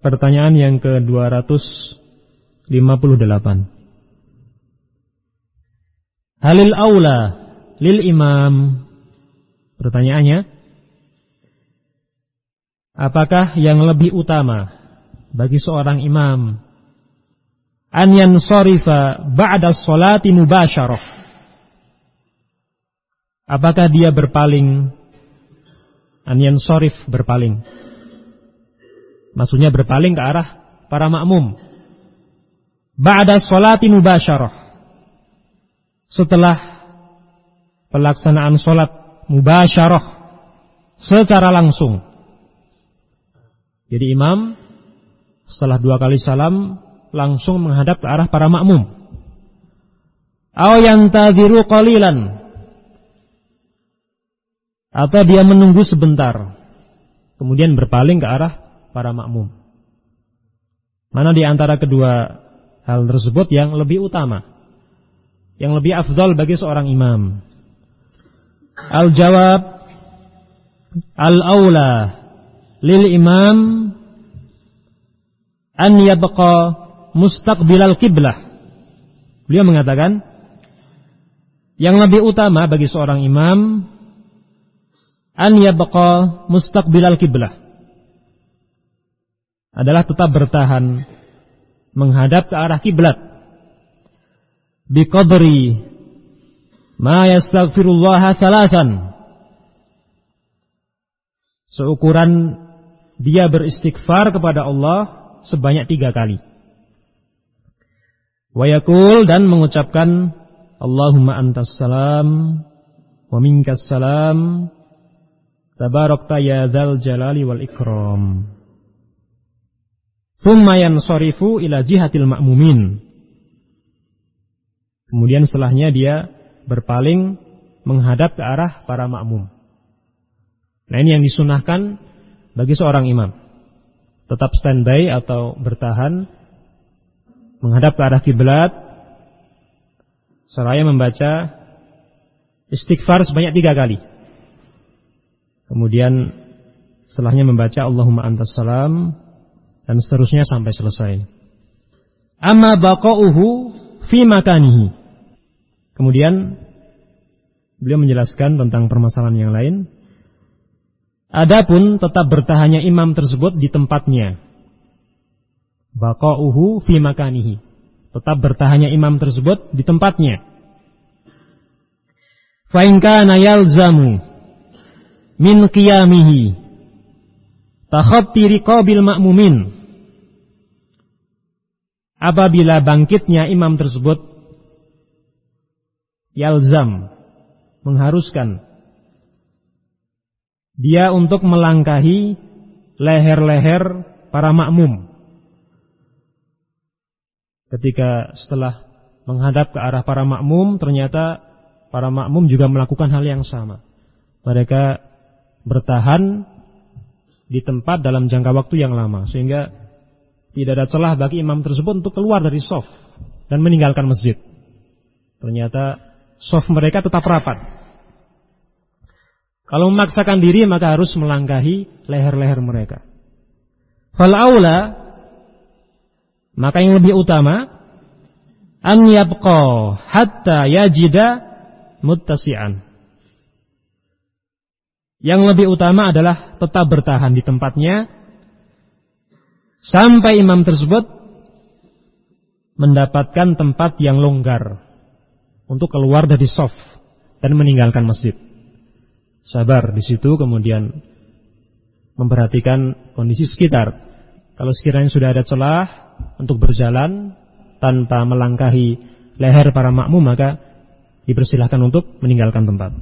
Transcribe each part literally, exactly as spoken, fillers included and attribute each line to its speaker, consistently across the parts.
Speaker 1: Pertanyaan yang ke dua ratus lima puluh delapan. Halil aula lil imam. Pertanyaannya, apakah yang lebih utama bagi seorang imam an yansarifa ba'da sholati mubasyarah? Apakah dia berpaling? An yansarif, berpaling. Maksudnya berpaling ke arah para makmum. Ba'da sholati mubasyarah, setelah pelaksanaan sholat mubasyarah, secara langsung. Jadi imam setelah dua kali salam langsung menghadap ke arah para makmum. Aw yantadhiru qalilan, atau dia menunggu sebentar kemudian berpaling ke arah para makmum. Mana di antara kedua hal tersebut yang lebih utama, yang lebih afdal bagi seorang imam? Al-jawab, al-aula lil imam an yabqa mustaqbilal qiblah. Beliau mengatakan, yang lebih utama bagi seorang imam an yabqa mustaqbilal qiblah, adalah tetap bertahan menghadap ke arah kiblat biqadri ma yastaghfirullah thalathan, seukuran dia beristighfar kepada Allah sebanyak tiga kali. Wa yaqul, dan mengucapkan Allahumma antas salam wa minkas salam tabarakta ya dzal jalali wal ikram. Tsumma yansarifu ila jihatil ma'mumin. Kemudian setelahnya dia berpaling menghadap ke arah para makmum. Nah, ini yang disunahkan bagi seorang imam. Tetap standby atau bertahan menghadap ke arah kiblat seraya membaca istighfar sebanyak tiga kali. Kemudian setelahnya membaca Allahumma antas salam, dan seterusnya sampai selesai. Amma baqa'uhu fi makanihi. Kemudian beliau menjelaskan tentang permasalahan yang lain. Adapun tetap bertahannya imam tersebut di tempatnya. Baqa'uhu fi makanihi. Tetap bertahannya imam tersebut di tempatnya. Fa in kana yalzamu min qiyamihi takhatti riqabil ma'mumin. Apabila bangkitnya imam tersebut yalzam, mengharuskan dia untuk melangkahi leher-leher para makmum. Ketika setelah menghadap ke arah para makmum, ternyata para makmum juga melakukan hal yang sama. Mereka bertahan di tempat dalam jangka waktu yang lama, sehingga tidak ada celah bagi imam tersebut untuk keluar dari shaf dan meninggalkan masjid. Ternyata shaf mereka tetap rapat. Kalau memaksakan diri maka harus melangkahi leher-leher mereka. Fal aula, maka yang lebih utama, an yabqa hatta yajida muttasi'an. Yang lebih utama adalah tetap bertahan di tempatnya sampai imam tersebut mendapatkan tempat yang longgar untuk keluar dari shaf dan meninggalkan masjid. Sabar di situ, kemudian memperhatikan kondisi sekitar. Kalau sekiranya sudah ada celah untuk berjalan tanpa melangkahi leher para makmum, maka dipersilahkan untuk meninggalkan tempat.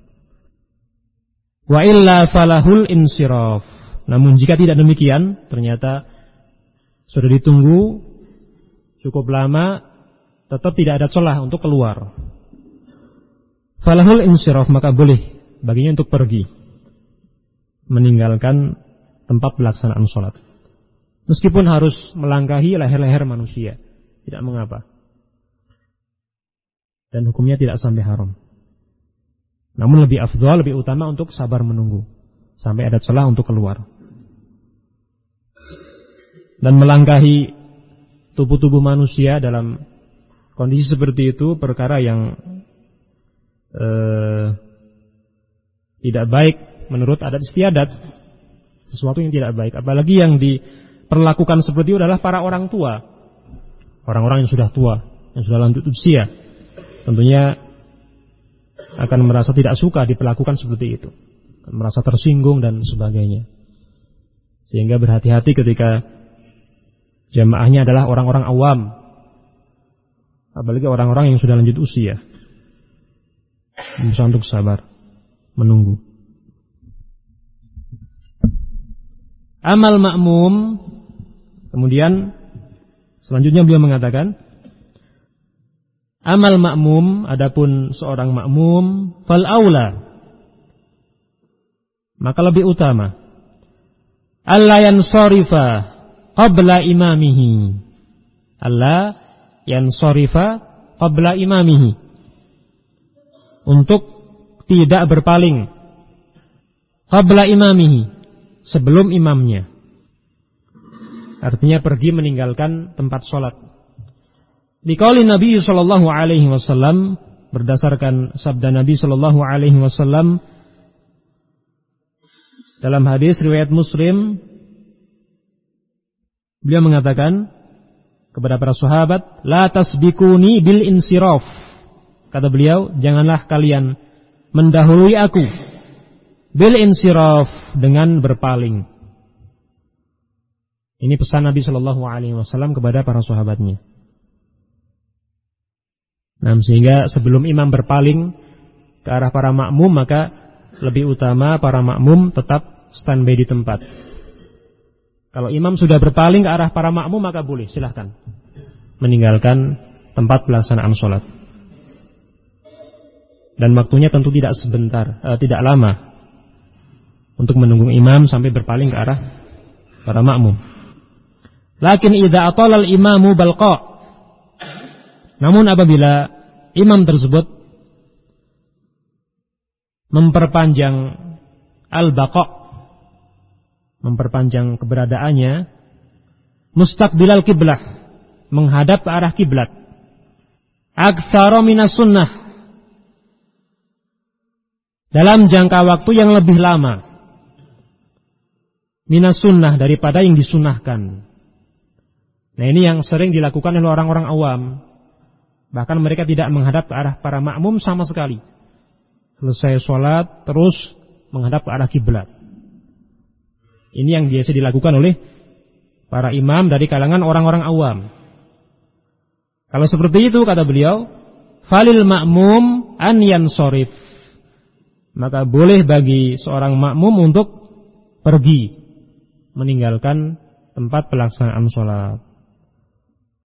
Speaker 1: Wa illa falahul insiraf. Namun jika tidak demikian, ternyata sudah ditunggu cukup lama, tetap tidak ada celah untuk keluar. Falahul insiraf, maka boleh baginya untuk pergi, meninggalkan tempat pelaksanaan sholat. Meskipun harus melangkahi leher-leher manusia, tidak mengapa. Dan hukumnya tidak sampai haram. Namun lebih afdal, lebih utama untuk sabar menunggu sampai ada celah untuk keluar. dan melangkahi tubuh-tubuh manusia dalam kondisi seperti itu perkara yang eh, tidak baik menurut adat istiadat, sesuatu yang tidak baik. Apalagi yang diperlakukan seperti itu adalah para orang tua, orang-orang yang sudah tua, yang sudah lanjut usia, tentunya akan merasa tidak suka diperlakukan seperti itu, merasa tersinggung dan sebagainya. Sehingga berhati-hati ketika jamaahnya adalah orang-orang awam, apalagi orang-orang yang sudah lanjut usia, bisa untuk sabar menunggu. Amal makmum, kemudian selanjutnya beliau mengatakan, amal makmum, adapun seorang makmum, fal aula, maka lebih utama, alla yansarifa qabla imamihi, alla yansarifa qabla imamihi, untuk tidak berpaling qabla imamihi, sebelum imamnya, artinya pergi meninggalkan tempat sholat. Liqauli Nabi sallallahu alaihi wasallam, berdasarkan sabda Nabi sallallahu alaihi wasallam dalam hadis riwayat Muslim, beliau mengatakan kepada para sahabat, la tasbikuni bil insiraf. Kata beliau, janganlah kalian mendahului aku bil insiraf, dengan berpaling. Ini pesan Nabi sallallahu alaihi wasallam kepada para sahabatnya. Nah, sehingga sebelum imam berpaling ke arah para makmum, maka lebih utama para makmum tetap standby di tempat. Kalau imam sudah berpaling ke arah para makmum, maka boleh, silahkan meninggalkan tempat pelaksanaan sholat. Dan waktunya tentu tidak sebentar, eh, tidak lama, untuk menunggu imam sampai berpaling ke arah para makmum. Lakin idza atala al-imamu balqa, namun apabila imam tersebut memperpanjang al-baqa, memperpanjang keberadaannya, mustaqbilal kiblah, menghadap ke arah kiblat, aktsara minas sunnah, dalam jangka waktu yang lebih lama, minas sunnah, daripada yang disunahkan. Nah, ini yang sering dilakukan oleh orang-orang awam. Bahkan mereka tidak menghadap ke arah para makmum sama sekali. Selesai sholat terus menghadap ke arah kiblat. Ini yang biasa dilakukan oleh para imam dari kalangan orang-orang awam. Kalau seperti itu, kata beliau, falil makmum an yansorif, maka boleh bagi seorang makmum untuk pergi meninggalkan tempat pelaksanaan sholat.